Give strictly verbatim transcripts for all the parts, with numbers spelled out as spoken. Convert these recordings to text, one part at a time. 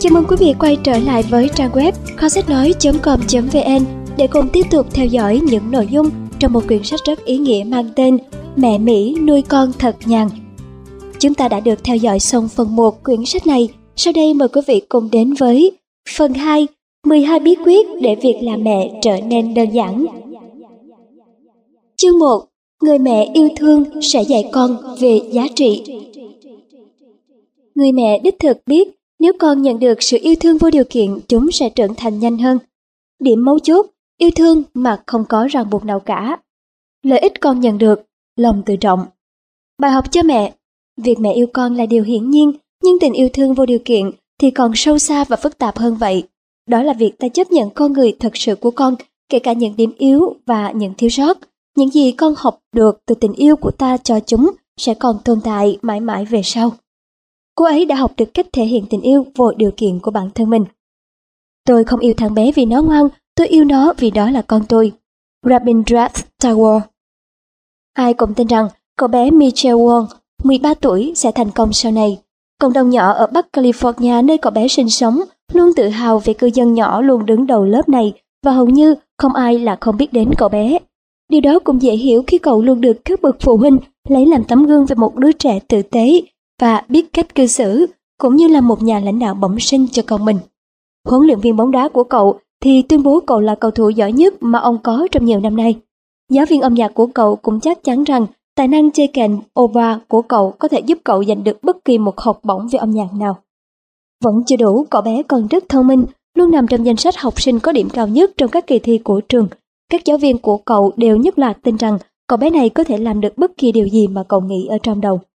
Chào mừng quý vị quay trở lại với trang web kho sách nói chấm com chấm vn để cùng tiếp tục theo dõi những nội dung trong một quyển sách rất ý nghĩa mang tên Mẹ Mỹ nuôi con thật nhàn. Chúng ta đã được theo dõi xong phần một quyển sách này. Sau đây mời quý vị cùng đến với phần hai, mười hai bí quyết để việc làm mẹ trở nên đơn giản. Chương một. Người mẹ yêu thương sẽ dạy con về giá trị. Người mẹ đích thực biết nếu con nhận được sự yêu thương vô điều kiện, chúng sẽ trưởng thành nhanh hơn. Điểm mấu chốt, yêu thương mà không có ràng buộc nào cả. Lợi ích con nhận được, lòng tự trọng. Bài học cho mẹ. Việc mẹ yêu con là điều hiển nhiên, nhưng tình yêu thương vô điều kiện thì còn sâu xa và phức tạp hơn vậy. Đó là việc ta chấp nhận con người thật sự của con, kể cả những điểm yếu và những thiếu sót. Những gì con học được từ tình yêu của ta cho chúng sẽ còn tồn tại mãi mãi về sau. Cô ấy đã học được cách thể hiện tình yêu vô điều kiện của bản thân mình. Tôi không yêu thằng bé vì nó ngoan, tôi yêu nó vì đó là con tôi. Rabindranath Tagore. Ai cũng tin rằng cậu bé Michael Wong, mười ba tuổi, sẽ thành công sau này. Cộng đồng nhỏ ở Bắc California nơi cậu bé sinh sống luôn tự hào về cư dân nhỏ luôn đứng đầu lớp này và hầu như không ai là không biết đến cậu bé. Điều đó cũng dễ hiểu khi cậu luôn được các bậc phụ huynh lấy làm tấm gương về một đứa trẻ tử tế và biết cách cư xử, cũng như là một nhà lãnh đạo bẩm sinh cho con mình. Huấn luyện viên bóng đá của cậu thì tuyên bố cậu là cầu thủ giỏi nhất mà ông có trong nhiều năm nay. Giáo viên âm nhạc của cậu cũng chắc chắn rằng tài năng chơi kèn oboe của cậu có thể giúp cậu giành được bất kỳ một học bổng về âm nhạc nào. Vẫn chưa đủ, cậu bé còn rất thông minh, luôn nằm trong danh sách học sinh có điểm cao nhất trong các kỳ thi của trường. Các giáo viên của cậu đều nhất loạt tin rằng cậu bé này có thể làm được bất kỳ điều gì mà cậu nghĩ ở trong đầu.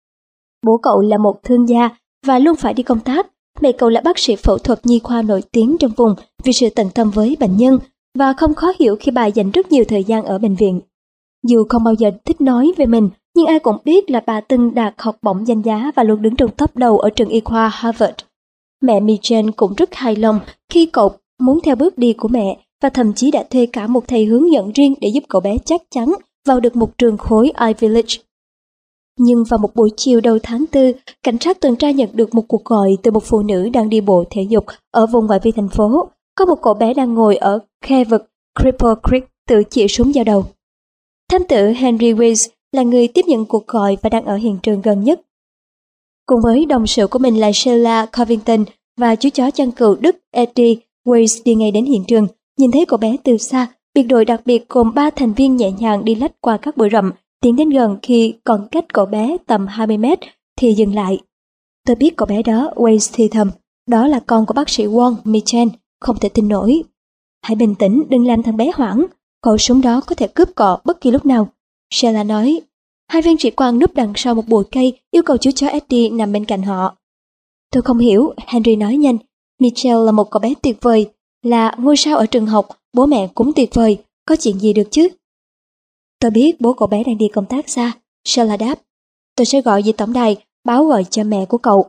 Bố cậu là một thương gia và luôn phải đi công tác. Mẹ cậu là bác sĩ phẫu thuật nhi khoa nổi tiếng trong vùng vì sự tận tâm với bệnh nhân và không khó hiểu khi bà dành rất nhiều thời gian ở bệnh viện. Dù không bao giờ thích nói về mình, nhưng ai cũng biết là bà từng đạt học bổng danh giá và luôn đứng trong top đầu ở trường y khoa Harvard. Mẹ Michael cũng rất hài lòng khi cậu muốn theo bước đi của mẹ và thậm chí đã thuê cả một thầy hướng dẫn riêng để giúp cậu bé chắc chắn vào được một trường khối Ivy League. Nhưng vào một buổi chiều đầu tháng tư, cảnh sát tuần tra nhận được một cuộc gọi từ một phụ nữ đang đi bộ thể dục ở vùng ngoại vi thành phố. Có một cậu bé đang ngồi ở khe vực Cripple Creek tự chĩa súng vào đầu. Thám tử Henry Weiss là người tiếp nhận cuộc gọi và đang ở hiện trường gần nhất. Cùng với đồng sự của mình là Sheila Covington và chú chó chăn cừu Đức Eddie, Weiss đi ngay đến hiện trường. Nhìn thấy cậu bé từ xa, biệt đội đặc biệt gồm ba thành viên nhẹ nhàng đi lách qua các bụi rậm, tiến đến gần khi còn cách cậu bé tầm hai mươi mét thì dừng lại. Tôi biết cậu bé đó, Weiss thì thầm, đó là con của bác sĩ Wong, Michael, không thể tin nổi. Hãy bình tĩnh, đừng làm thằng bé hoảng, khẩu súng đó có thể cướp cọ bất kỳ lúc nào. Sheila nói. Hai viên sĩ quan núp đằng sau một bụi cây yêu cầu chú chó Eddie nằm bên cạnh họ. Tôi không hiểu, Henry nói nhanh. Michael là một cậu bé tuyệt vời, là ngôi sao ở trường học, bố mẹ cũng tuyệt vời, có chuyện gì được chứ? Tôi biết bố cậu bé đang đi công tác xa, Sheila đáp. Tôi sẽ gọi về tổng đài, báo gọi cho mẹ của cậu.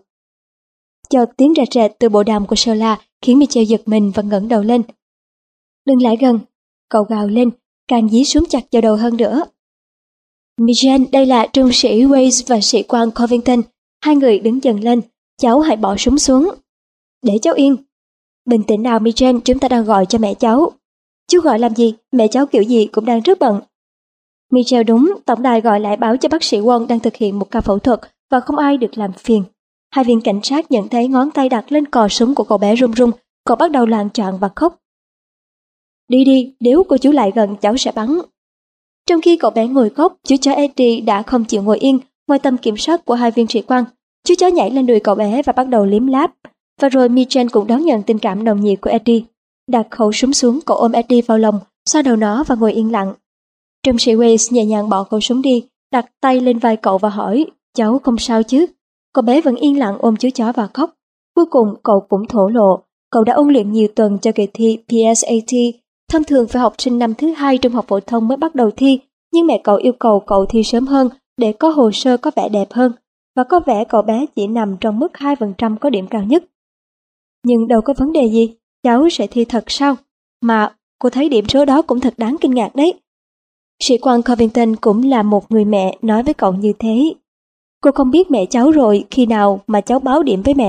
Chợt tiếng rẹt rẹt từ bộ đàm của Sheila khiến Michael giật mình và ngẩng đầu lên. Đừng lại gần, cậu gào lên, càng dí súng chặt vào đầu hơn nữa. Michael, đây là trung sĩ Weiss và sĩ quan Covington. Hai người đứng dần lên, cháu hãy bỏ súng xuống. Để cháu yên. Bình tĩnh nào Michael, chúng ta đang gọi cho mẹ cháu. Chú gọi làm gì, mẹ cháu kiểu gì cũng đang rất bận. Michael đúng, tổng đài gọi lại báo cho bác sĩ Wong đang thực hiện một ca phẫu thuật và không ai được làm phiền. Hai viên cảnh sát nhận thấy ngón tay đặt lên cò súng của cậu bé run run, cậu bắt đầu loạng choạng và khóc. Đi đi, nếu cô chú lại gần cháu sẽ bắn. Trong khi cậu bé ngồi khóc, chú chó Eddie đã không chịu ngồi yên ngoài tầm kiểm soát của hai viên sĩ quan. Chú chó nhảy lên đùi cậu bé và bắt đầu liếm láp. Và rồi Michael cũng đón nhận tình cảm nồng nhiệt của Eddie. Đặt khẩu súng xuống, cậu ôm Eddie vào lòng, xoa đầu nó và ngồi yên lặng. Trung sĩ Weiss nhẹ nhàng bỏ khẩu súng đi, đặt tay lên vai cậu và hỏi, cháu không sao chứ? Cậu bé vẫn yên lặng ôm chú chó và khóc. Cuối cùng cậu cũng thổ lộ, cậu đã ôn luyện nhiều tuần cho kỳ thi P S A T. Thông thường phải học sinh năm thứ hai trung học phổ thông mới bắt đầu thi, nhưng mẹ cậu yêu cầu cậu thi sớm hơn để có hồ sơ có vẻ đẹp hơn, và có vẻ cậu bé chỉ nằm trong mức hai phần trăm có điểm cao nhất. Nhưng đâu có vấn đề gì, cháu sẽ thi thật sao? Mà cô thấy điểm số đó cũng thật đáng kinh ngạc đấy. Sĩ quan Covington cũng là một người mẹ nói với cậu như thế. Cô không biết mẹ cháu rồi, khi nào mà cháu báo điểm với mẹ.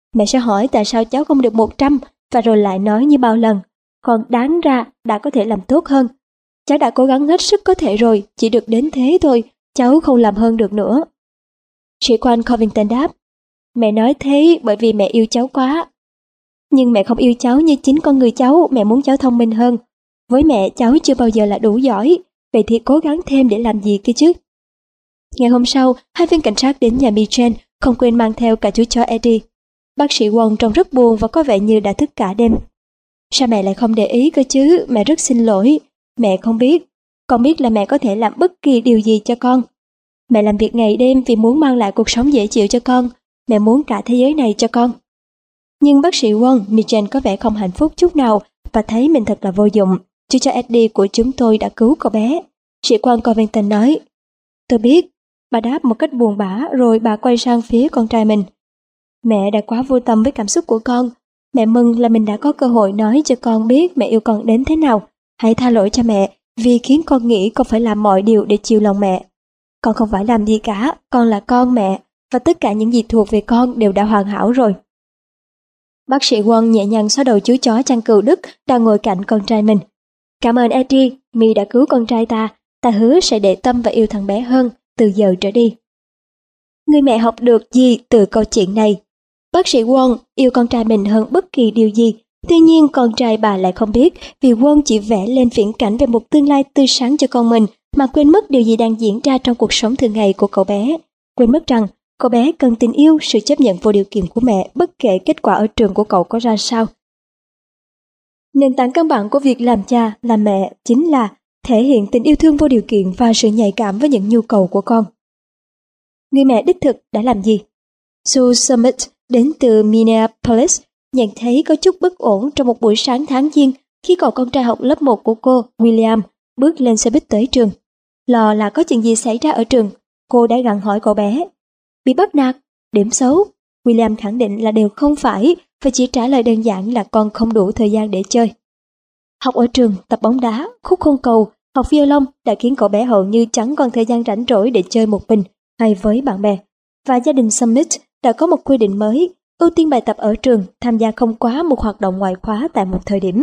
Mẹ sẽ hỏi tại sao cháu không được một trăm và rồi lại nói như bao lần. Còn đáng ra đã có thể làm tốt hơn. Cháu đã cố gắng hết sức có thể rồi, chỉ được đến thế thôi, cháu không làm hơn được nữa. Sĩ quan Covington đáp, mẹ nói thế bởi vì mẹ yêu cháu quá. Nhưng mẹ không yêu cháu như chính con người cháu, mẹ muốn cháu thông minh hơn. Với mẹ, cháu chưa bao giờ là đủ giỏi, vậy thì cố gắng thêm để làm gì kia chứ. Ngày hôm sau, hai viên cảnh sát đến nhà Mitchell, không quên mang theo cả chú chó Eddie. Bác sĩ Wong trông rất buồn và có vẻ như đã thức cả đêm. Sao mẹ lại không để ý cơ chứ, mẹ rất xin lỗi. Mẹ không biết, con biết là mẹ có thể làm bất kỳ điều gì cho con. Mẹ làm việc ngày đêm vì muốn mang lại cuộc sống dễ chịu cho con, mẹ muốn cả thế giới này cho con. Nhưng bác sĩ Wong, Mitchell có vẻ không hạnh phúc chút nào và thấy mình thật là vô dụng. Chú chó Eddie của chúng tôi đã cứu cậu bé. Sĩ quan Covington nói, tôi biết. Bà đáp một cách buồn bã rồi bà quay sang phía con trai mình. Mẹ đã quá vô tâm với cảm xúc của con. Mẹ mừng là mình đã có cơ hội nói cho con biết mẹ yêu con đến thế nào. Hãy tha lỗi cho mẹ vì khiến con nghĩ con phải làm mọi điều để chiều lòng mẹ. Con không phải làm gì cả, con là con mẹ và tất cả những gì thuộc về con đều đã hoàn hảo rồi. Bác sĩ Wong nhẹ nhàng xoa đầu chú chó chăn cừu Đức đang ngồi cạnh con trai mình. Cảm ơn Eddie, Mi đã cứu con trai ta. Ta hứa sẽ để tâm và yêu thằng bé hơn từ giờ trở đi. Người mẹ học được gì từ câu chuyện này? Bác sĩ Wong yêu con trai mình hơn bất kỳ điều gì. Tuy nhiên con trai bà lại không biết vì Wong chỉ vẽ lên viễn cảnh về một tương lai tươi sáng cho con mình mà quên mất điều gì đang diễn ra trong cuộc sống thường ngày của cậu bé. Quên mất rằng cậu bé cần tình yêu, sự chấp nhận vô điều kiện của mẹ bất kể kết quả ở trường của cậu có ra sao. Nền tảng căn bản của việc làm cha, làm mẹ chính là thể hiện tình yêu thương vô điều kiện và sự nhạy cảm với những nhu cầu của con. Người mẹ đích thực đã làm gì? Sue Summit đến từ Minneapolis nhận thấy có chút bất ổn trong một buổi sáng tháng Giêng khi cậu con trai học lớp một của cô, William, bước lên xe buýt tới trường. Lo là có chuyện gì xảy ra ở trường, cô đã gặng hỏi cậu bé. Bị bắt nạt, điểm xấu. William khẳng định là đều không phải và chỉ trả lời đơn giản là con không đủ thời gian để chơi. Học ở trường, tập bóng đá, khúc hôn cầu, học violon đã khiến cậu bé hầu như chẳng còn thời gian rảnh rỗi để chơi một mình hay với bạn bè. Và gia đình Summit đã có một quy định mới, ưu tiên bài tập ở trường, tham gia không quá một hoạt động ngoại khóa tại một thời điểm.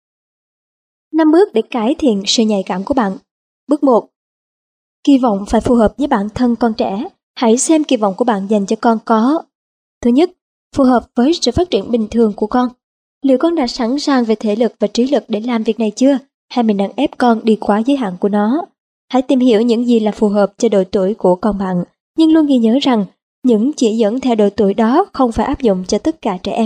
năm bước để cải thiện sự nhạy cảm của bạn. Bước một. Kỳ vọng phải phù hợp với bản thân con trẻ. Hãy xem kỳ vọng của bạn dành cho con có. Thứ nhất, phù hợp với sự phát triển bình thường của con. Liệu con đã sẵn sàng về thể lực và trí lực để làm việc này chưa? Hay mình đang ép con đi quá giới hạn của nó? Hãy tìm hiểu những gì là phù hợp cho độ tuổi của con bạn, nhưng luôn ghi nhớ rằng những chỉ dẫn theo độ tuổi đó không phải áp dụng cho tất cả trẻ em.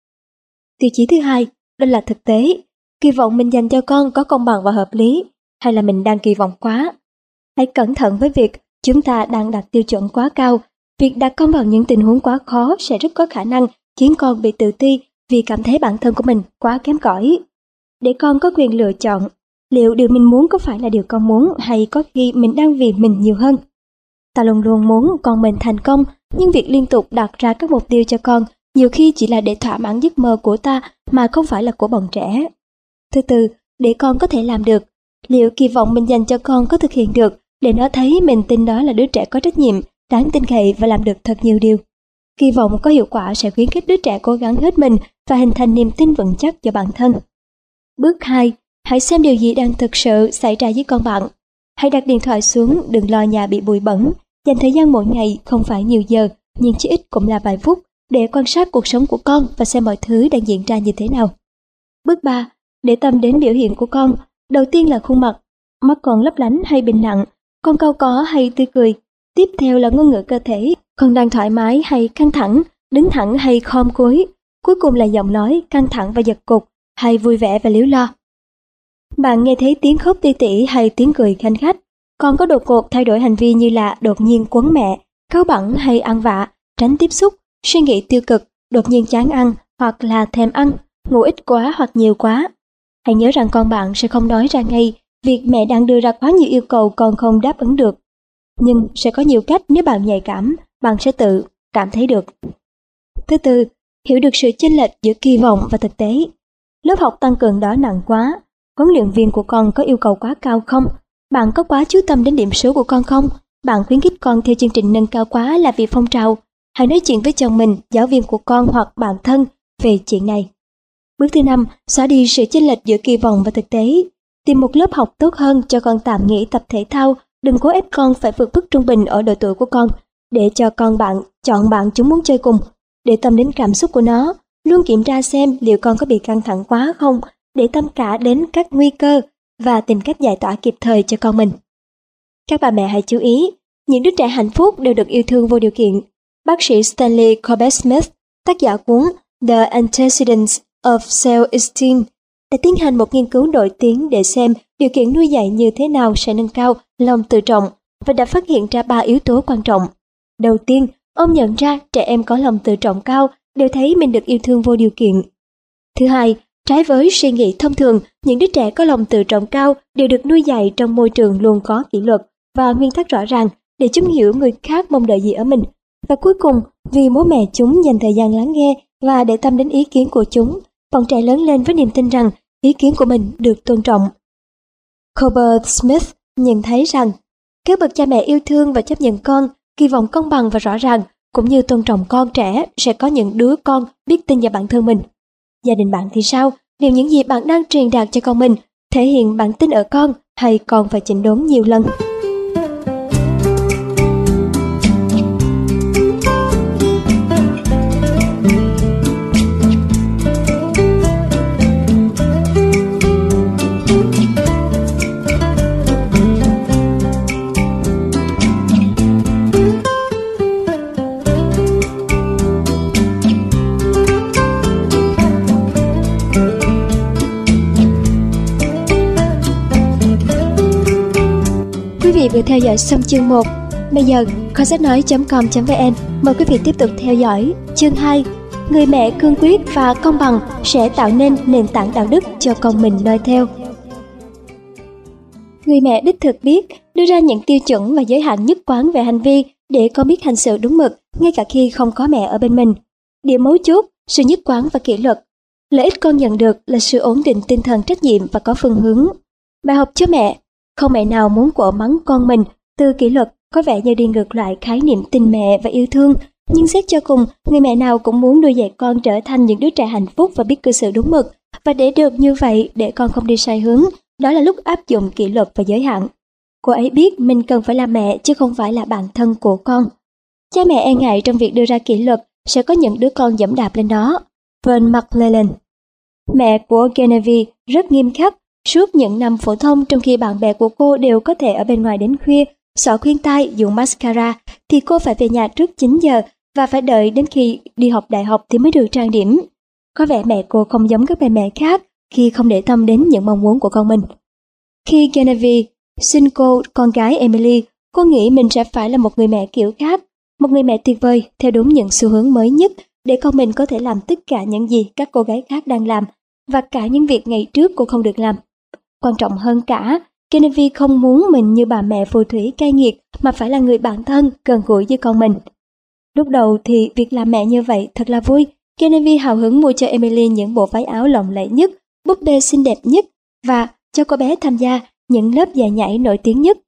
Tiêu chí thứ hai, đó là thực tế. Kỳ vọng mình dành cho con có công bằng và hợp lý, hay là mình đang kỳ vọng quá? Hãy cẩn thận với việc chúng ta đang đặt tiêu chuẩn quá cao. Việc đặt con vào những tình huống quá khó sẽ rất có khả năng khiến con bị tự ti vì cảm thấy bản thân của mình quá kém cỏi. Để con có quyền lựa chọn, liệu điều mình muốn có phải là điều con muốn hay có khi mình đang vì mình nhiều hơn? Ta luôn luôn muốn con mình thành công, nhưng việc liên tục đặt ra các mục tiêu cho con nhiều khi chỉ là để thỏa mãn giấc mơ của ta mà không phải là của bọn trẻ. Thứ tư, để con có thể làm được, liệu kỳ vọng mình dành cho con có thực hiện được để nó thấy mình tin đó là đứa trẻ có trách nhiệm, đáng tin cậy và làm được thật nhiều điều. Kỳ vọng có hiệu quả sẽ khuyến khích đứa trẻ cố gắng hết mình và hình thành niềm tin vững chắc cho bản thân. Bước hai, hãy xem điều gì đang thực sự xảy ra với con bạn. Hãy đặt điện thoại xuống, đừng lo nhà bị bụi bẩn. Dành thời gian mỗi ngày không phải nhiều giờ, nhưng chỉ ít cũng là vài phút để quan sát cuộc sống của con và xem mọi thứ đang diễn ra như thế nào. Bước ba, để tâm đến biểu hiện của con. Đầu tiên là khuôn mặt. Mắt con lấp lánh hay bình lặng, con cau có hay tươi cười. Tiếp theo là ngôn ngữ cơ thể, con đang thoải mái hay căng thẳng, đứng thẳng hay khom cúi. Cuối cùng là giọng nói, căng thẳng và giật cục, hay vui vẻ và líu lo. Bạn nghe thấy tiếng khóc ti tỉ hay tiếng cười khanh khách. Con có đột ngột thay đổi hành vi như là đột nhiên quấn mẹ, cáu bẳn hay ăn vạ, tránh tiếp xúc, suy nghĩ tiêu cực, đột nhiên chán ăn hoặc là thèm ăn, ngủ ít quá hoặc nhiều quá. Hãy nhớ rằng con bạn sẽ không nói ra ngay việc mẹ đang đưa ra quá nhiều yêu cầu con không đáp ứng được. Nhưng sẽ có nhiều cách nếu bạn nhạy cảm, bạn sẽ tự cảm thấy được. Thứ tư, hiểu được sự chênh lệch giữa kỳ vọng và thực tế. Lớp học tăng cường đó nặng quá, huấn luyện viên của con có yêu cầu quá cao không? Bạn có quá chú tâm đến điểm số của con không? Bạn khuyến khích con theo chương trình nâng cao quá là vì phong trào? hãy nói chuyện với chồng mình, giáo viên của con hoặc bạn thân về chuyện này. Bước thứ năm, xóa đi sự chênh lệch giữa kỳ vọng và thực tế. Tìm một lớp học tốt hơn cho con tạm nghỉ tập thể thao, đừng cố ép con phải vượt mức trung bình ở độ tuổi của con, để cho con bạn chọn bạn chúng muốn chơi cùng, để tâm đến cảm xúc của nó, luôn kiểm tra xem liệu con có bị căng thẳng quá không, để tâm cả đến các nguy cơ và tìm cách giải tỏa kịp thời cho con mình. Các bà mẹ hãy chú ý, những đứa trẻ hạnh phúc đều được yêu thương vô điều kiện. Bác sĩ Stanley Corbett-Smith, tác giả cuốn The Antecedents of Self-Esteem, đã tiến hành một nghiên cứu nổi tiếng để xem điều kiện nuôi dạy như thế nào sẽ nâng cao lòng tự trọng, và đã phát hiện ra ba yếu tố quan trọng. Đầu tiên, ông nhận ra trẻ em có lòng tự trọng cao đều thấy mình được yêu thương vô điều kiện. Thứ hai, trái với suy nghĩ thông thường, những đứa trẻ có lòng tự trọng cao đều được nuôi dạy trong môi trường luôn có kỷ luật và nguyên tắc rõ ràng để chúng hiểu người khác mong đợi gì ở mình. Và cuối cùng, vì bố mẹ chúng dành thời gian lắng nghe và để tâm đến ý kiến của chúng, bọn trẻ lớn lên với niềm tin rằng ý kiến của mình được tôn trọng. Corbett-Smith nhận thấy rằng các bậc cha mẹ yêu thương và chấp nhận con, kỳ vọng công bằng và rõ ràng, cũng như tôn trọng con trẻ, sẽ có những đứa con biết tin vào bản thân mình. Gia đình bạn thì sao? Liệu những gì bạn đang truyền đạt cho con mình thể hiện bạn tin ở con, hay còn phải chỉnh đốn nhiều lần? Quý vị vừa theo dõi xong chương một. Bây giờ, kho sách nói chấm com chấm vn mời quý vị tiếp tục theo dõi chương hai. Người mẹ cương quyết và công bằng sẽ tạo nên nền tảng đạo đức cho con mình noi theo. Người mẹ đích thực biết đưa ra những tiêu chuẩn và giới hạn nhất quán về hành vi để con biết hành xử đúng mực ngay cả khi không có mẹ ở bên mình. Điểm mấu chốt, sự nhất quán và kỷ luật. Lợi ích con nhận được là sự ổn định tinh thần, trách nhiệm và có phương hướng. Bài học cho mẹ. Không mẹ nào muốn quở mắng con mình từ kỷ luật, có vẻ như đi ngược lại khái niệm tình mẹ và yêu thương. Nhưng xét cho cùng, người mẹ nào cũng muốn nuôi dạy con trở thành những đứa trẻ hạnh phúc và biết cư xử đúng mực. Và để được như vậy, để con không đi sai hướng, đó là lúc áp dụng kỷ luật và giới hạn. Cô ấy biết mình cần phải là mẹ chứ không phải là bạn thân của con. Cha mẹ e ngại trong việc đưa ra kỷ luật sẽ có những đứa con dẫm đạp lên đó. Vern McClellan. Mẹ của Genevieve rất nghiêm khắc. Suốt những năm phổ thông, trong khi bạn bè của cô đều có thể ở bên ngoài đến khuya, xỏ khuyên tai, dùng mascara, thì cô phải về nhà trước chín giờ và phải đợi đến khi đi học đại học thì mới được trang điểm. Có vẻ mẹ cô không giống các bà mẹ khác khi không để tâm đến những mong muốn của con mình. Khi Genevieve xin cô con gái Emily, cô nghĩ mình sẽ phải là một người mẹ kiểu khác, một người mẹ tuyệt vời theo đúng những xu hướng mới nhất để con mình có thể làm tất cả những gì các cô gái khác đang làm và cả những việc ngày trước cô không được làm. Quan trọng hơn cả, Genevieve không muốn mình như bà mẹ phù thủy cay nghiệt mà phải là người bạn thân, gần gũi với con mình. Lúc đầu thì việc làm mẹ như vậy thật là vui. Genevieve hào hứng mua cho Emily những bộ váy áo lộng lẫy nhất, búp bê xinh đẹp nhất và cho cô bé tham gia những lớp dạy nhảy nổi tiếng nhất.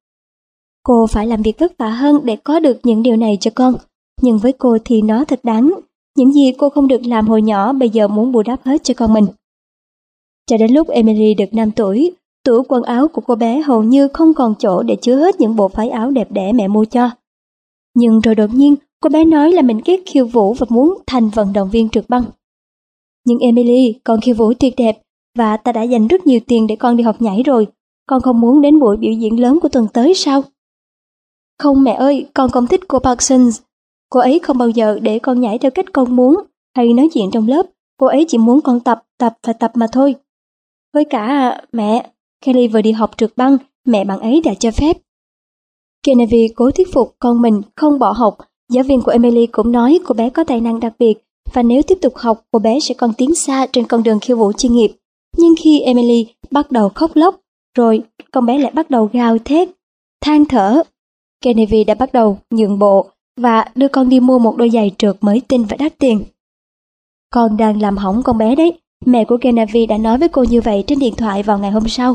Cô phải làm việc vất vả hơn để có được những điều này cho con, nhưng với cô thì nó thật đáng. Những gì cô không được làm hồi nhỏ bây giờ muốn bù đắp hết cho con mình. Cho đến lúc Emily được năm tuổi, tủ quần áo của cô bé hầu như không còn chỗ để chứa hết những bộ váy áo đẹp đẽ mẹ mua cho. Nhưng rồi đột nhiên, cô bé nói là mình ghét khiêu vũ và muốn thành vận động viên trượt băng. Nhưng Emily, con khiêu vũ tuyệt đẹp và ta đã dành rất nhiều tiền để con đi học nhảy rồi. Con không muốn đến buổi biểu diễn lớn của tuần tới sao? Không mẹ ơi, con không thích cô Parsons. Cô ấy không bao giờ để con nhảy theo cách con muốn hay nói chuyện trong lớp. Cô ấy chỉ muốn con tập, tập và tập mà thôi. Với cả, mẹ, Kelly vừa đi học trượt băng, mẹ bạn ấy đã cho phép. Genevieve cố thuyết phục con mình không bỏ học. Giáo viên của Emily cũng nói cô bé có tài năng đặc biệt và nếu tiếp tục học, cô bé sẽ còn tiến xa trên con đường khiêu vũ chuyên nghiệp. Nhưng khi Emily bắt đầu khóc lóc, rồi con bé lại bắt đầu gào thét, than thở, Genevieve đã bắt đầu nhượng bộ và đưa con đi mua một đôi giày trượt mới tinh và đắt tiền. Con đang làm hỏng con bé đấy. Mẹ của Genevieve đã nói với cô như vậy trên điện thoại vào ngày hôm sau.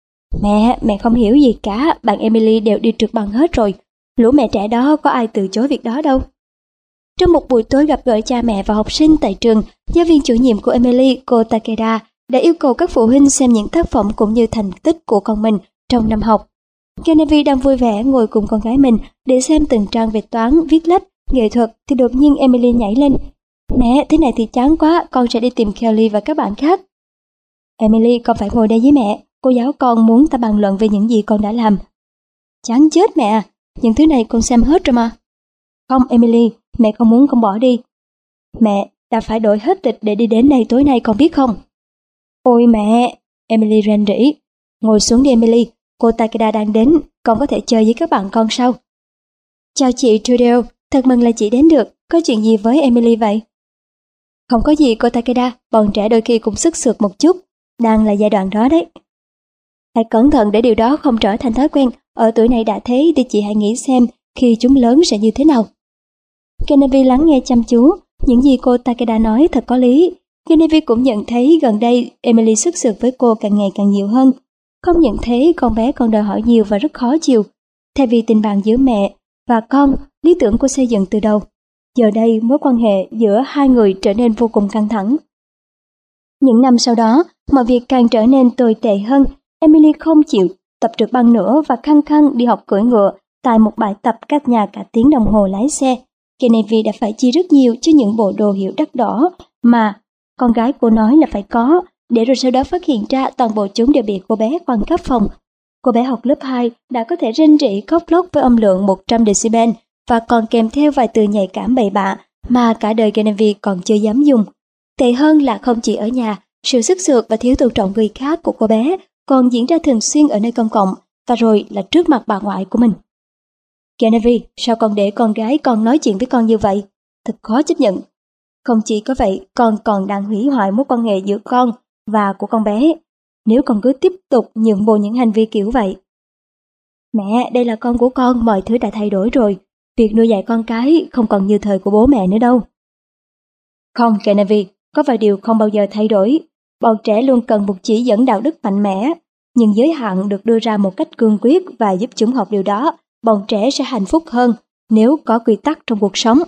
Mẹ, mẹ không hiểu gì cả, bạn Emily đều đi trượt băng hết rồi. Lũ mẹ trẻ đó có ai từ chối việc đó đâu. Trong một buổi tối gặp gỡ cha mẹ và học sinh tại trường, giáo viên chủ nhiệm của Emily, cô Takeda, đã yêu cầu các phụ huynh xem những tác phẩm cũng như thành tích của con mình trong năm học. Genevieve đang vui vẻ ngồi cùng con gái mình để xem từng trang về toán, viết lách, nghệ thuật thì đột nhiên Emily nhảy lên. Mẹ, thế này thì chán quá, con sẽ đi tìm Kelly và các bạn khác. Emily, con phải ngồi đây với mẹ, cô giáo con muốn ta bàn luận về những gì con đã làm. Chán chết mẹ à, những thứ này con xem hết rồi mà. Không Emily, mẹ không muốn con bỏ đi. Mẹ, ta phải đổi hết lịch để đi đến đây tối nay con biết không? Ôi mẹ, Emily rên rỉ. Ngồi xuống đi Emily, cô Takeda đang đến, con có thể chơi với các bạn con sau. Chào chị Trudeau, thật mừng là chị đến được, có chuyện gì với Emily vậy? Không có gì cô Takeda, bọn trẻ đôi khi cũng sức sượt một chút, đang là giai đoạn đó đấy. Hãy cẩn thận để điều đó không trở thành thói quen, ở tuổi này đã thế thì chị hãy nghĩ xem khi chúng lớn sẽ như thế nào. Genevieve lắng nghe chăm chú, những gì cô Takeda nói thật có lý. Genevieve cũng nhận thấy gần đây Emily sức sượt với cô càng ngày càng nhiều hơn. Không nhận thấy con bé còn đòi hỏi nhiều và rất khó chịu. Thay vì tình bạn giữa mẹ và con, lý tưởng cô xây dựng từ đầu. Giờ đây mối quan hệ giữa hai người trở nên vô cùng căng thẳng. Những năm sau đó, mọi việc càng trở nên tồi tệ hơn. Emily không chịu tập trượt băng nữa và khăng khăng đi học cưỡi ngựa tại một bãi tập cách nhà cả tiếng đồng hồ lái xe. Genevieve đã phải chi rất nhiều cho những bộ đồ hiệu đắt đỏ mà con gái cô nói là phải có, để rồi sau đó phát hiện ra toàn bộ chúng đều bị cô bé quăng khắp phòng. Cô bé học lớp hai đã có thể rên rỉ khóc lóc với âm lượng một trăm decibel và còn kèm theo vài từ nhạy cảm bậy bạ mà cả đời Genevieve còn chưa dám dùng. Tệ hơn là không chỉ ở nhà, sự sức sượt và thiếu tôn trọng người khác của cô bé còn diễn ra thường xuyên ở nơi công cộng và rồi là trước mặt bà ngoại của mình. Genevieve, sao con để con gái con nói chuyện với con như vậy? Thật khó chấp nhận. Không chỉ có vậy, con còn đang hủy hoại mối quan hệ giữa con và của con bé. Nếu con cứ tiếp tục nhượng bộ những hành vi kiểu vậy. Mẹ, đây là con của con, mọi thứ đã thay đổi rồi. Việc nuôi dạy con cái không còn như thời của bố mẹ nữa đâu. Không, Genevieve, có vài điều không bao giờ thay đổi. Bọn trẻ luôn cần một chỉ dẫn đạo đức mạnh mẽ, nhưng giới hạn được đưa ra một cách cương quyết và giúp chúng học điều đó. Bọn trẻ sẽ hạnh phúc hơn nếu có quy tắc trong cuộc sống.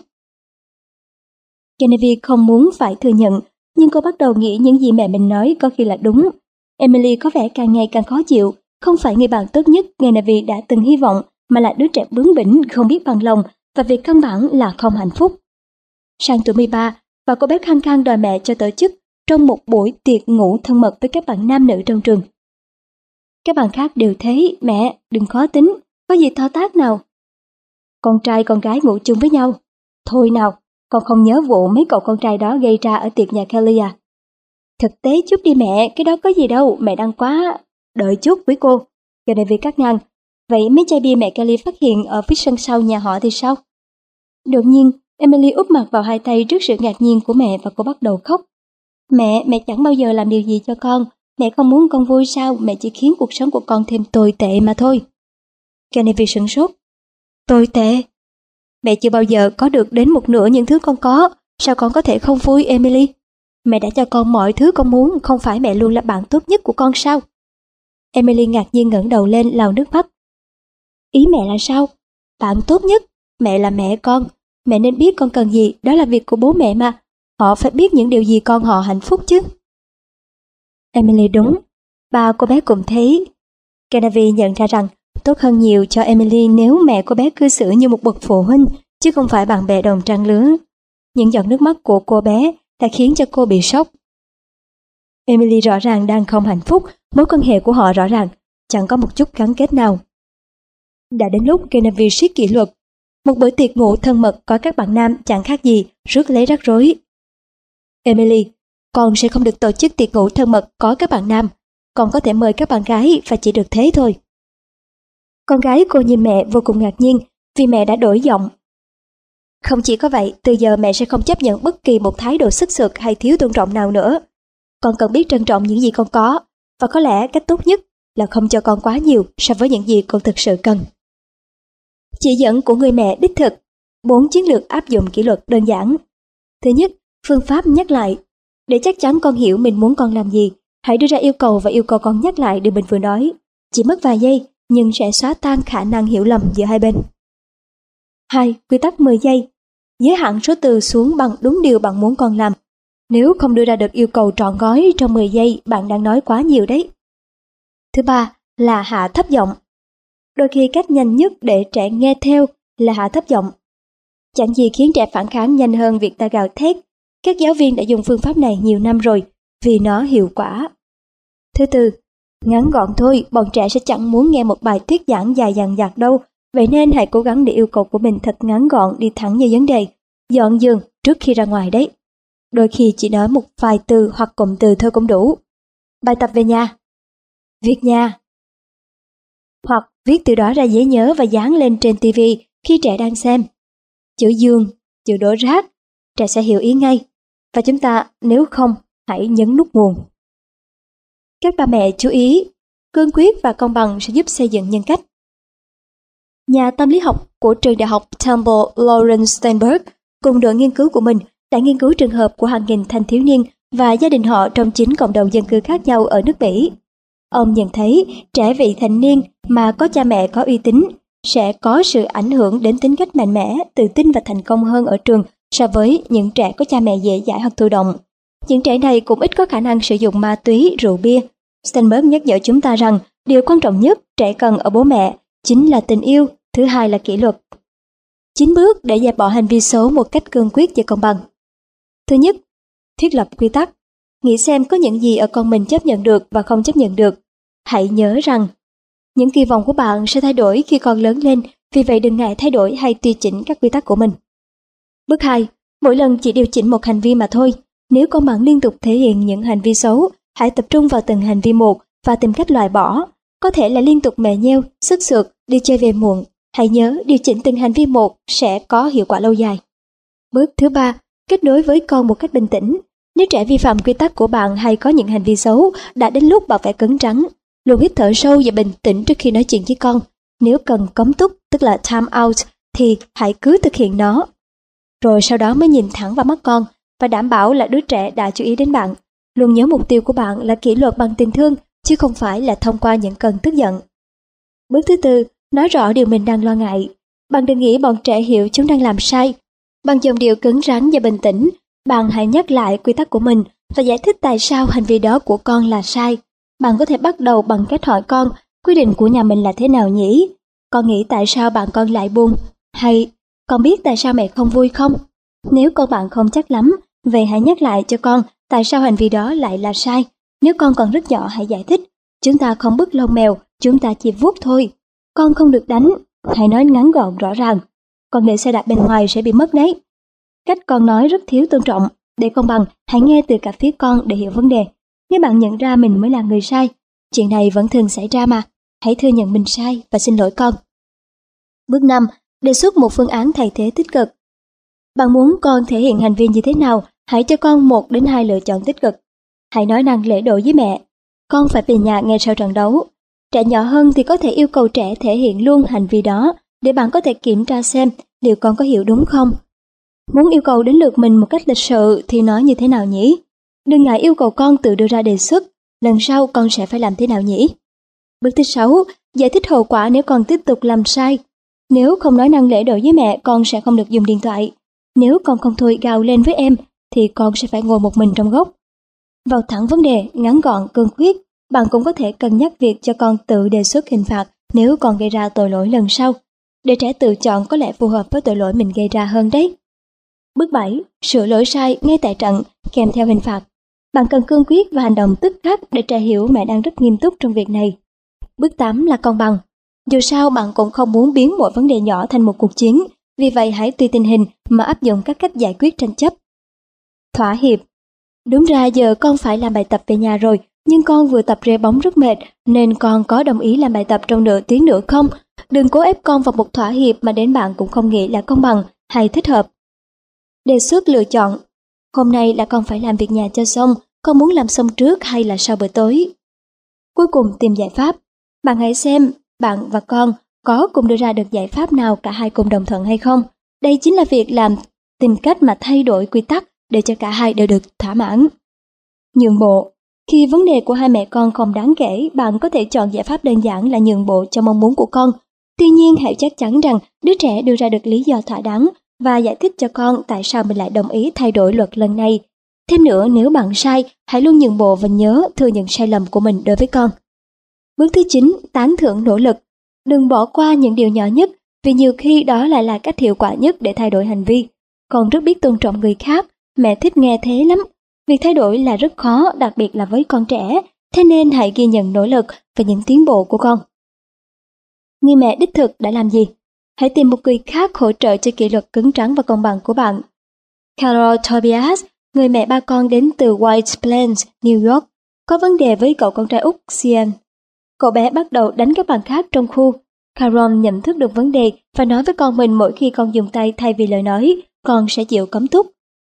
Genevieve không muốn phải thừa nhận, nhưng cô bắt đầu nghĩ những gì mẹ mình nói có khi là đúng. Emily có vẻ càng ngày càng khó chịu, không phải người bạn tốt nhất Genevieve đã từng hy vọng, mà là đứa trẻ bướng bỉnh, không biết bằng lòng và việc căn bản là không hạnh phúc. Sang tuổi mười ba, và cô bé khăng khăng đòi mẹ cho tổ chức trong một buổi tiệc ngủ thân mật với các bạn nam nữ trong trường. Các bạn khác đều thấy, mẹ, đừng khó tính, có gì thao tác nào. Con trai con gái ngủ chung với nhau. Thôi nào, con không nhớ vụ mấy cậu con trai đó gây ra ở tiệc nhà Kelly à? Thực tế chút đi mẹ, cái đó có gì đâu, mẹ đang quá... Đợi chút với cô. Genevieve cắt ngang. Vậy mấy chai bia mẹ Kelly phát hiện ở phía sân sau nhà họ thì sao? Đột nhiên, Emily úp mặt vào hai tay trước sự ngạc nhiên của mẹ và cô bắt đầu khóc. Mẹ, mẹ chẳng bao giờ làm điều gì cho con. Mẹ không muốn con vui sao, mẹ chỉ khiến cuộc sống của con thêm tồi tệ mà thôi. Genevieve sửng sốt. Tồi tệ? Mẹ chưa bao giờ có được đến một nửa những thứ con có, sao con có thể không vui Emily? Mẹ đã cho con mọi thứ con muốn, không phải mẹ luôn là bạn tốt nhất của con sao? Emily ngạc nhiên ngẩng đầu lên lau nước mắt. Ý mẹ là sao? Bạn tốt nhất? Mẹ là mẹ con, mẹ nên biết con cần gì, đó là việc của bố mẹ mà. Họ phải biết những điều gì con họ hạnh phúc chứ. Emily đúng, ba cô bé cũng thấy. Genevieve nhận ra rằng tốt hơn nhiều cho Emily nếu mẹ cô bé cư xử như một bậc phụ huynh, chứ không phải bạn bè đồng trang lứa. Những giọt nước mắt của cô bé đã khiến cho cô bị sốc. Emily rõ ràng đang không hạnh phúc, mối quan hệ của họ rõ ràng, chẳng có một chút gắn kết nào. Đã đến lúc Genevieve siết kỷ luật. Một bữa tiệc ngủ thân mật có các bạn nam chẳng khác gì rước lấy rắc rối. Emily, con sẽ không được tổ chức tiệc ngủ thân mật có các bạn nam. Con có thể mời các bạn gái và chỉ được thế thôi. Con gái cô nhìn mẹ vô cùng ngạc nhiên vì mẹ đã đổi giọng. Không chỉ có vậy, từ giờ mẹ sẽ không chấp nhận bất kỳ một thái độ sức sượt hay thiếu tôn trọng nào nữa. Con cần biết trân trọng những gì con có, và có lẽ cách tốt nhất là không cho con quá nhiều so với những gì con thực sự cần. Chỉ dẫn của người mẹ đích thực. Bốn chiến lược áp dụng kỷ luật đơn giản. Thứ nhất, phương pháp nhắc lại. Để chắc chắn con hiểu mình muốn con làm gì, hãy đưa ra yêu cầu và yêu cầu con nhắc lại điều mình vừa nói. Chỉ mất vài giây, nhưng sẽ xóa tan khả năng hiểu lầm giữa hai bên. Hai, quy tắc mười giây. Giới hạn số từ xuống bằng đúng điều bạn muốn con làm. Nếu không đưa ra được yêu cầu trọn gói trong mười giây, bạn đang nói quá nhiều đấy. Thứ ba là hạ thấp giọng. Đôi khi cách nhanh nhất để trẻ nghe theo là hạ thấp giọng. Chẳng gì khiến trẻ phản kháng nhanh hơn việc ta gào thét. Các giáo viên đã dùng phương pháp này nhiều năm rồi vì nó hiệu quả. Thứ tư, ngắn gọn thôi, bọn trẻ sẽ chẳng muốn nghe một bài thuyết giảng dài dằng dặc đâu. Vậy nên hãy cố gắng để yêu cầu của mình thật ngắn gọn, đi thẳng vào vấn đề. Dọn giường trước khi ra ngoài đấy. Đôi khi chỉ nói một vài từ hoặc cụm từ thôi cũng đủ. Bài tập về nhà. Việc nhà. Hoặc viết từ đó ra dễ nhớ và dán lên trên ti vi khi trẻ đang xem. Chữ giường, chữ đổ rác, trẻ sẽ hiểu ý ngay. Và chúng ta, nếu không, hãy nhấn nút nguồn. Các bà mẹ chú ý, cương quyết và công bằng sẽ giúp xây dựng nhân cách. Nhà tâm lý học của trường đại học Temple Lawrence Steinberg cùng đội nghiên cứu của mình đã nghiên cứu trường hợp của hàng nghìn thanh thiếu niên và gia đình họ trong chín cộng đồng dân cư khác nhau ở nước Mỹ. Ông nhận thấy trẻ vị thành niên mà có cha mẹ có uy tín sẽ có sự ảnh hưởng đến tính cách mạnh mẽ, tự tin và thành công hơn ở trường so với những trẻ có cha mẹ dễ dãi hoặc thụ động. Những trẻ này cũng ít có khả năng sử dụng ma túy, rượu bia. Steinberg nhắc nhở chúng ta rằng điều quan trọng nhất trẻ cần ở bố mẹ chính là tình yêu, thứ hai là kỷ luật. Chín bước để dẹp bỏ hành vi xấu một cách cương quyết và công bằng. Thứ nhất, thiết lập quy tắc. Nghĩ xem có những gì ở con mình chấp nhận được và không chấp nhận được. Hãy nhớ rằng, những kỳ vọng của bạn sẽ thay đổi khi con lớn lên, vì vậy đừng ngại thay đổi hay tùy chỉnh các quy tắc của mình. Bước hai, mỗi lần chỉ điều chỉnh một hành vi mà thôi. Nếu con bạn liên tục thể hiện những hành vi xấu, hãy tập trung vào từng hành vi một và tìm cách loại bỏ. Có thể là liên tục mè nheo, sức sượt, đi chơi về muộn. Hãy nhớ điều chỉnh từng hành vi một sẽ có hiệu quả lâu dài. Bước thứ ba, kết nối với con một cách bình tĩnh. Nếu trẻ vi phạm quy tắc của bạn hay có những hành vi xấu, đã đến lúc bạn phải cứng rắn. Luôn hít thở sâu và bình tĩnh trước khi nói chuyện với con. Nếu cần cấm túc, tức là time out, thì hãy cứ thực hiện nó. Rồi sau đó mới nhìn thẳng vào mắt con và đảm bảo là đứa trẻ đã chú ý đến bạn. Luôn nhớ mục tiêu của bạn là kỷ luật bằng tình thương, chứ không phải là thông qua những cơn tức giận. Bước thứ tư, nói rõ điều mình đang lo ngại. Bạn đừng nghĩ bọn trẻ hiểu chúng đang làm sai. Bằng giọng điệu cứng rắn và bình tĩnh, bạn hãy nhắc lại quy tắc của mình và giải thích tại sao hành vi đó của con là sai. Bạn có thể bắt đầu bằng cách hỏi con, quy định của nhà mình là thế nào nhỉ? Con nghĩ tại sao bạn con lại buồn? Hay, con biết tại sao mẹ không vui không? Nếu con bạn không chắc lắm, vậy hãy nhắc lại cho con tại sao hành vi đó lại là sai. Nếu con còn rất nhỏ hãy giải thích. Chúng ta không bứt lông mèo, chúng ta chỉ vuốt thôi. Con không được đánh, hãy nói ngắn gọn rõ ràng. Con để xe đạp bên ngoài sẽ bị mất đấy. Cách con nói rất thiếu tôn trọng. Để công bằng, hãy nghe từ cả phía con để hiểu vấn đề. Nếu bạn nhận ra mình mới là người sai, chuyện này vẫn thường xảy ra mà, hãy thừa nhận mình sai và xin lỗi con. Bước năm, đề xuất một phương án thay thế tích cực. Bạn muốn con thể hiện hành vi như thế nào, hãy cho con một đến hai lựa chọn tích cực. Hãy nói năng lễ độ với mẹ. Con phải về nhà ngay sau trận đấu. Trẻ nhỏ hơn thì có thể yêu cầu trẻ thể hiện luôn hành vi đó để bạn có thể kiểm tra xem liệu con có hiểu đúng không. Muốn yêu cầu đến lượt mình một cách lịch sự thì nói như thế nào nhỉ? Đừng ngại yêu cầu con tự đưa ra đề xuất, lần sau con sẽ phải làm thế nào nhỉ? Bước thứ sáu, giải thích hậu quả nếu con tiếp tục làm sai. Nếu không nói năng lễ độ với mẹ, con sẽ không được dùng điện thoại. Nếu con không thôi gào lên với em, thì con sẽ phải ngồi một mình trong góc. Vào thẳng vấn đề, ngắn gọn, cương quyết, bạn cũng có thể cân nhắc việc cho con tự đề xuất hình phạt nếu con gây ra tội lỗi lần sau, để trẻ tự chọn có lẽ phù hợp với tội lỗi mình gây ra hơn đấy. Bước bảy, sửa lỗi sai ngay tại trận, kèm theo hình phạt. Bạn cần cương quyết và hành động tức khắc để trẻ hiểu mẹ đang rất nghiêm túc trong việc này. Bước tám là công bằng. Dù sao bạn cũng không muốn biến mọi vấn đề nhỏ thành một cuộc chiến, vì vậy hãy tùy tình hình mà áp dụng các cách giải quyết tranh chấp. Thỏa hiệp. Đúng ra giờ con phải làm bài tập về nhà rồi, nhưng con vừa tập rê bóng rất mệt, nên con có đồng ý làm bài tập trong nửa tiếng nữa không? Đừng cố ép con vào một thỏa hiệp mà đến bạn cũng không nghĩ là công bằng hay thích hợp. Đề xuất lựa chọn. Hôm nay là con phải làm việc nhà cho xong, con muốn làm xong trước hay là sau bữa tối? Cuối cùng tìm giải pháp. Bạn hãy xem bạn và con có cùng đưa ra được giải pháp nào cả hai cùng đồng thuận hay không. Đây chính là việc làm tìm cách mà thay đổi quy tắc để cho cả hai đều được thỏa mãn. Nhượng bộ. Khi vấn đề của hai mẹ con không đáng kể, bạn có thể chọn giải pháp đơn giản là nhượng bộ cho mong muốn của con. Tuy nhiên hãy chắc chắn rằng đứa trẻ đưa ra được lý do thỏa đáng và giải thích cho con tại sao mình lại đồng ý thay đổi luật lần này. Thêm nữa, nếu bạn sai, hãy luôn nhượng bộ và nhớ thừa nhận sai lầm của mình đối với con. Bước thứ chín, tán thưởng nỗ lực. Đừng bỏ qua những điều nhỏ nhất, vì nhiều khi đó lại là cách hiệu quả nhất để thay đổi hành vi. Con rất biết tôn trọng người khác, mẹ thích nghe thế lắm. Việc thay đổi là rất khó, đặc biệt là với con trẻ, thế nên hãy ghi nhận nỗ lực và những tiến bộ của con. Người mẹ đích thực đã làm gì? Hãy tìm một người khác hỗ trợ cho kỷ luật cứng rắn và công bằng của bạn. Carol Tobias, người mẹ ba con đến từ White Plains, New York, có vấn đề với cậu con trai út Sean. Cậu bé bắt đầu đánh các bạn khác trong khu. Carol nhận thức được vấn đề và nói với con mình mỗi khi con dùng tay thay vì lời nói, con sẽ chịu cấm túc.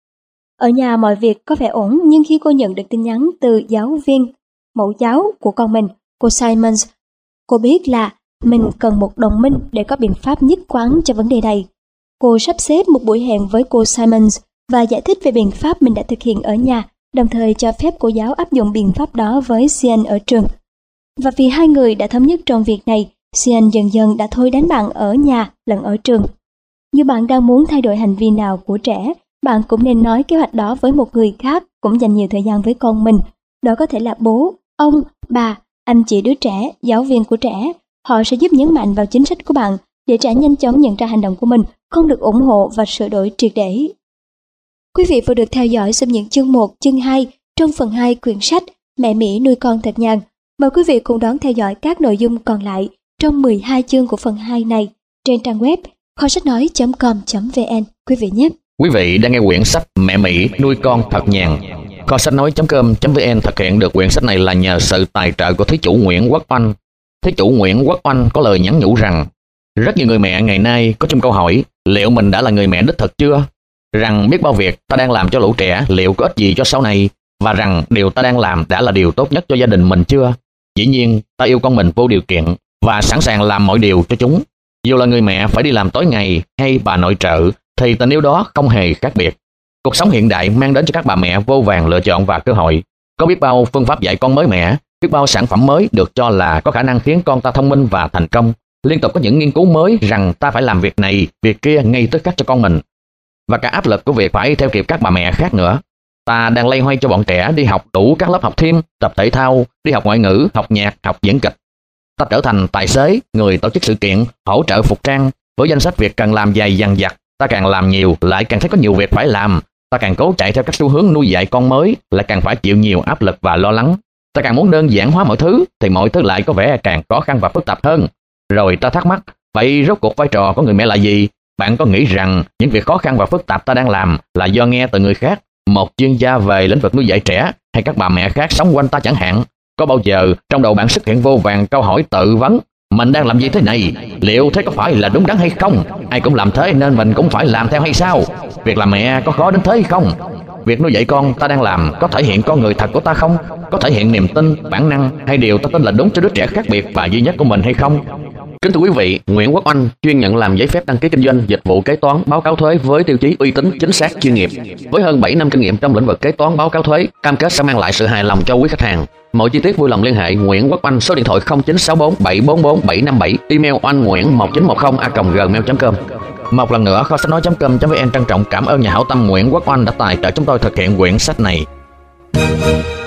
Ở nhà mọi việc có vẻ ổn, nhưng khi cô nhận được tin nhắn từ giáo viên mẫu giáo của con mình, cô Simons, cô biết là mình cần một đồng minh để có biện pháp nhất quán cho vấn đề này. Cô sắp xếp một buổi hẹn với cô Simons và giải thích về biện pháp mình đã thực hiện ở nhà, đồng thời cho phép cô giáo áp dụng biện pháp đó với Sean ở trường. Và vì hai người đã thống nhất trong việc này, Sean dần dần đã thôi đánh bạn ở nhà lẫn ở trường. Như bạn đang muốn thay đổi hành vi nào của trẻ, bạn cũng nên nói kế hoạch đó với một người khác cũng dành nhiều thời gian với con mình. Đó có thể là bố, ông, bà, anh chị đứa trẻ, giáo viên của trẻ. Họ sẽ giúp nhấn mạnh vào chính sách của bạn để trẻ nhanh chóng nhận ra hành động của mình không được ủng hộ và sửa đổi triệt để. Quý vị vừa được theo dõi xem những chương một, chương hai trong phần hai quyển sách Mẹ Mỹ nuôi con thật nhàn. Mời quý vị cùng đón theo dõi các nội dung còn lại trong mười hai chương của phần hai này trên trang web kho sách nói chấm com chấm vn quý vị nhé. Quý vị đang nghe quyển sách Mẹ Mỹ nuôi con thật nhàn. kho sách nói chấm com chấm vn thực hiện được quyển sách này là nhờ sự tài trợ của thí chủ Nguyễn Quốc Oanh. Thí chủ Nguyễn Quốc Oanh có lời nhắn nhủ rằng rất nhiều người mẹ ngày nay có chung câu hỏi liệu mình đã là người mẹ đích thực chưa? Rằng biết bao việc ta đang làm cho lũ trẻ liệu có ích gì cho sau này, và rằng điều ta đang làm đã là điều tốt nhất cho gia đình mình chưa? Dĩ nhiên ta yêu con mình vô điều kiện và sẵn sàng làm mọi điều cho chúng. Dù là người mẹ phải đi làm tối ngày hay bà nội trợ thì tình yêu đó không hề khác biệt. Cuộc sống hiện đại mang đến cho các bà mẹ vô vàn lựa chọn và cơ hội. Có biết bao phương pháp dạy con mới mẻ, biết bao sản phẩm mới được cho là có khả năng khiến con ta thông minh và thành công. Liên tục có những nghiên cứu mới rằng ta phải làm việc này, việc kia ngay tức khắc cho con mình. Và cả áp lực của việc phải theo kịp các bà mẹ khác nữa. Ta đang loay hoay cho bọn trẻ đi học đủ các lớp học thêm, tập thể thao, đi học ngoại ngữ, học nhạc, học diễn kịch. Ta trở thành tài xế, người tổ chức sự kiện, hỗ trợ phục trang. Với danh sách việc cần làm dày dằng dặc, ta càng làm nhiều, lại càng thấy có nhiều việc phải làm. Ta càng cố chạy theo các xu hướng nuôi dạy con mới, lại càng phải chịu nhiều áp lực và lo lắng. Ta càng muốn đơn giản hóa mọi thứ, thì mọi thứ lại có vẻ càng khó khăn và phức tạp hơn. Rồi ta thắc mắc, vậy rốt cuộc vai trò của người mẹ là gì? Bạn có nghĩ rằng những việc khó khăn và phức tạp ta đang làm là do nghe từ người khác, một chuyên gia về lĩnh vực nuôi dạy trẻ hay các bà mẹ khác sống quanh ta chẳng hạn? Có bao giờ trong đầu bạn xuất hiện vô vàn câu hỏi tự vấn, mình đang làm gì thế này? Liệu thế có phải là đúng đắn hay không? Ai cũng làm thế nên mình cũng phải làm theo hay sao? Việc làm mẹ có khó đến thế hay không? Việc nuôi dạy con ta đang làm có thể hiện con người thật của ta không? Có thể hiện niềm tin, bản năng hay điều ta tin là đúng cho đứa trẻ khác biệt và duy nhất của mình hay không? Kính thưa quý vị, Nguyễn Quốc Oanh chuyên nhận làm giấy phép đăng ký kinh doanh, dịch vụ kế toán, báo cáo thuế với tiêu chí uy tín, chính xác, chuyên nghiệp. Với hơn bảy năm kinh nghiệm trong lĩnh vực kế toán, báo cáo thuế, cam kết sẽ mang lại sự hài lòng cho quý khách hàng. Mọi chi tiết vui lòng liên hệ Nguyễn Quốc Oanh, số điện thoại không chín sáu bốn bảy bốn bốn bảy năm bảy, email oanhnguyen một chín một không a còng gmail chấm com. Một lần nữa, kho sách nói chấm com chấm vn trân trọng cảm ơn nhà hảo tâm Nguyễn Quốc Oanh đã tài trợ chúng tôi thực hiện quyển sách này.